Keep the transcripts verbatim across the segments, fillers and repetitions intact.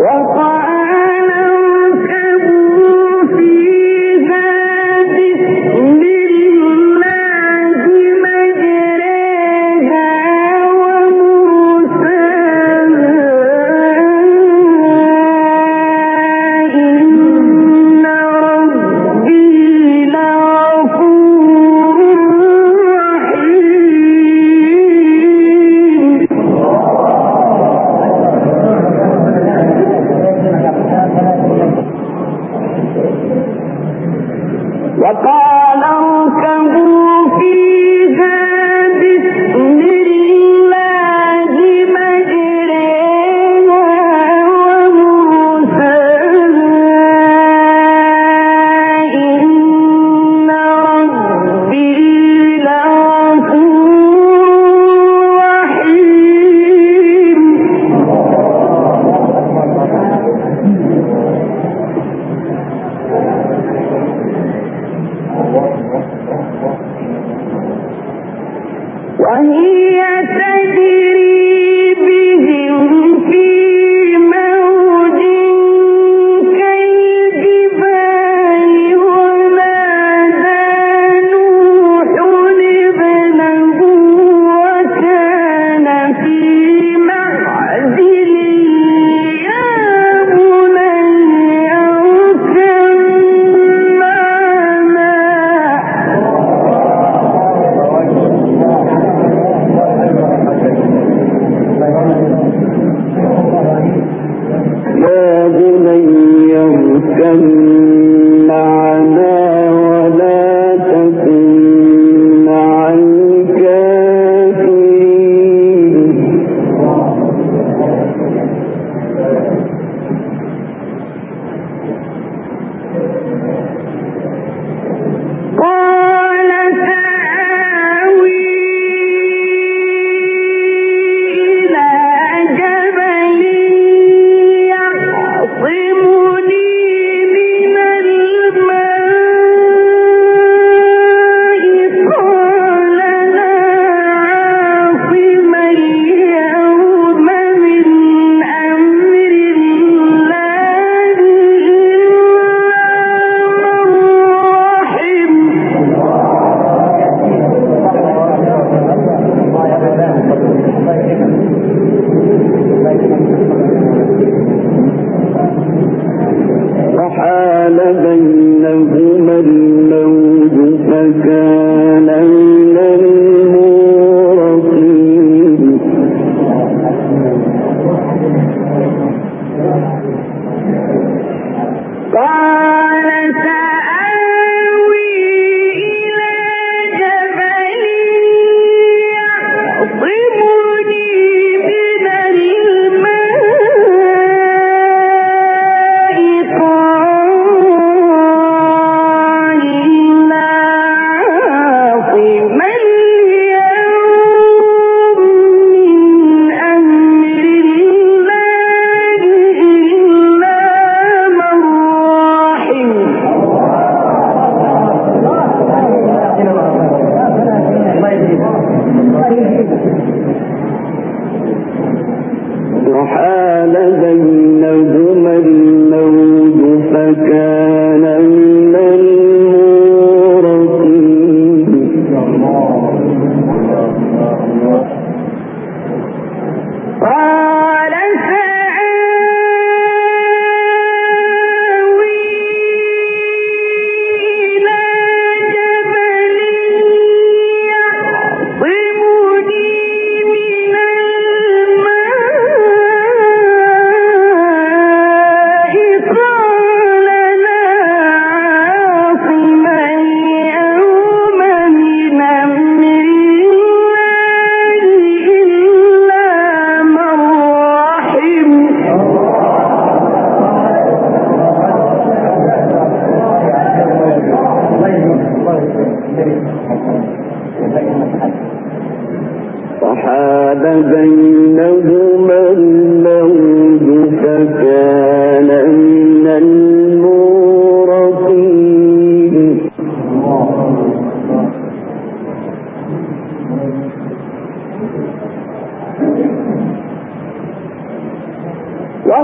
وقيل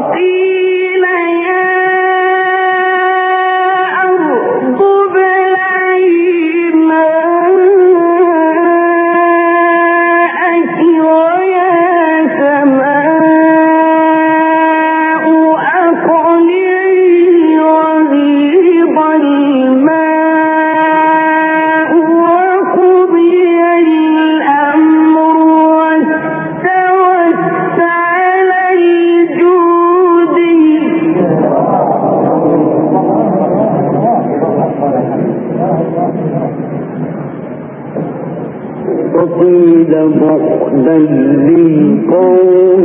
وقيل بعدا للقوم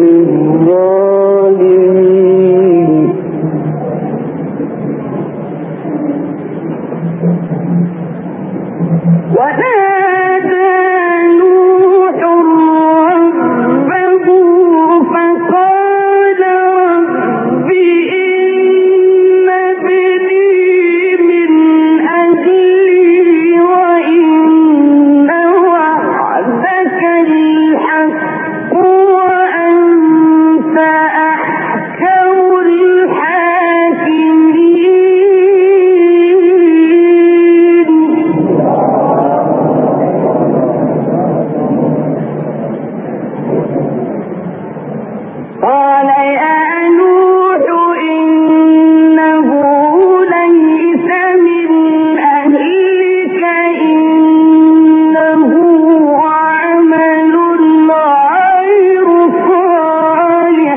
الظالمين ونادى نوح ربه فقال رب إن ابني من أهلي وإن وعدك الحق وأنت أحكم الحاكمين قال يا نوح إنه ليس من أهلك إنه عمل غير صالح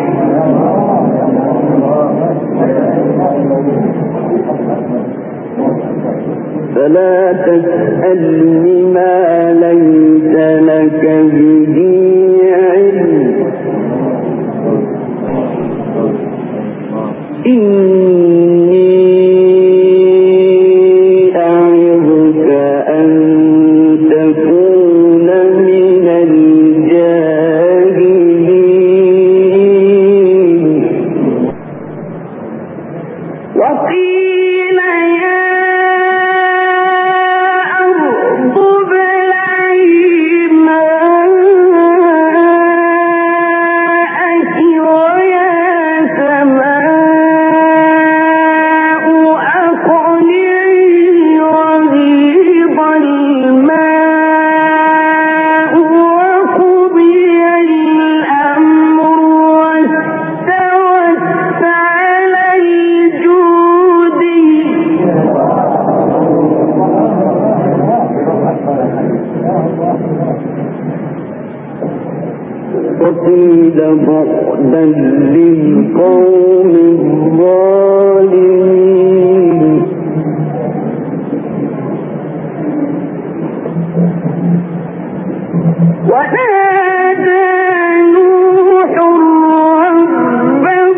فلا تسألني ما ليس لك به علم إني أعظك أن تكون من الجاهلين وقيل يا أرض ابلعي ماءك ويا سماء أقلعي وغيض الماء وقضي الأمر واستوت على الجود وقيل بعدا للقوم الظالمين ونادى نوح ربه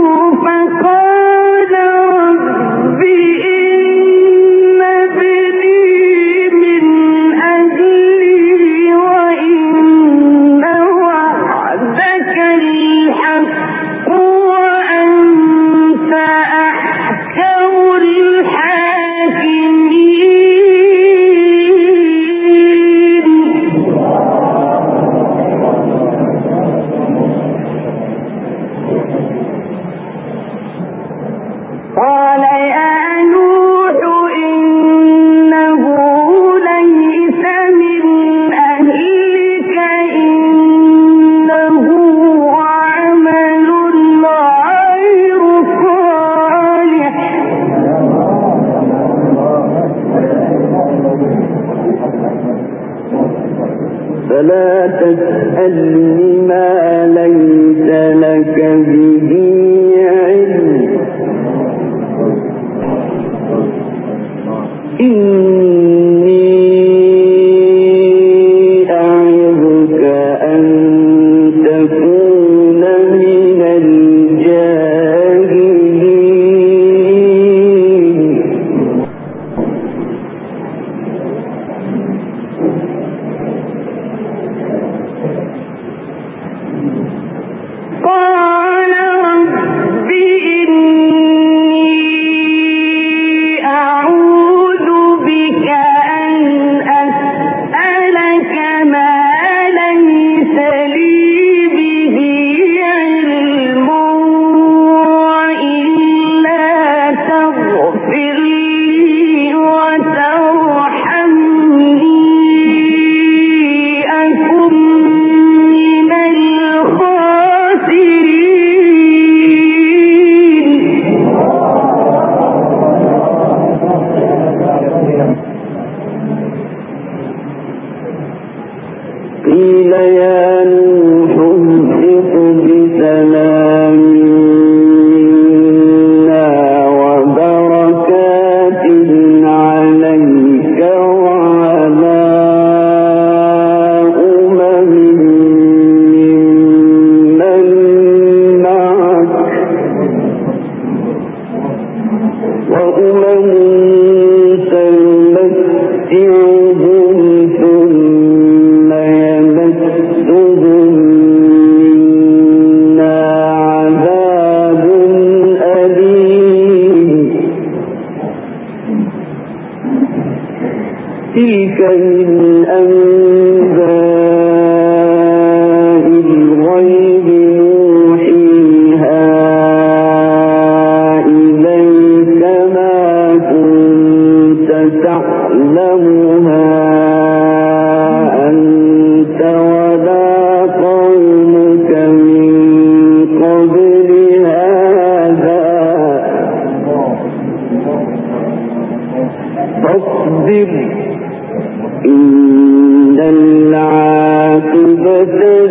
فقال رب إن ابني من أهلي وإن وعدك الحق وأنت أحكم الحاكمين قال يا نوح إنه ليس من أهلك إنه عمل غير صالح فلا تسألني ما ليس لك به علم إني أعظك أن تكون من الجاهلين قال رب إني أعوذ بك وأمم سنمتعهم ثم يمسهم منا عذاب أليم تلك من أنباء الغيب نوحيها إليك ما كنت تعلمها أنت ولا قومك من قبل هذا فاصبر إن العاقبة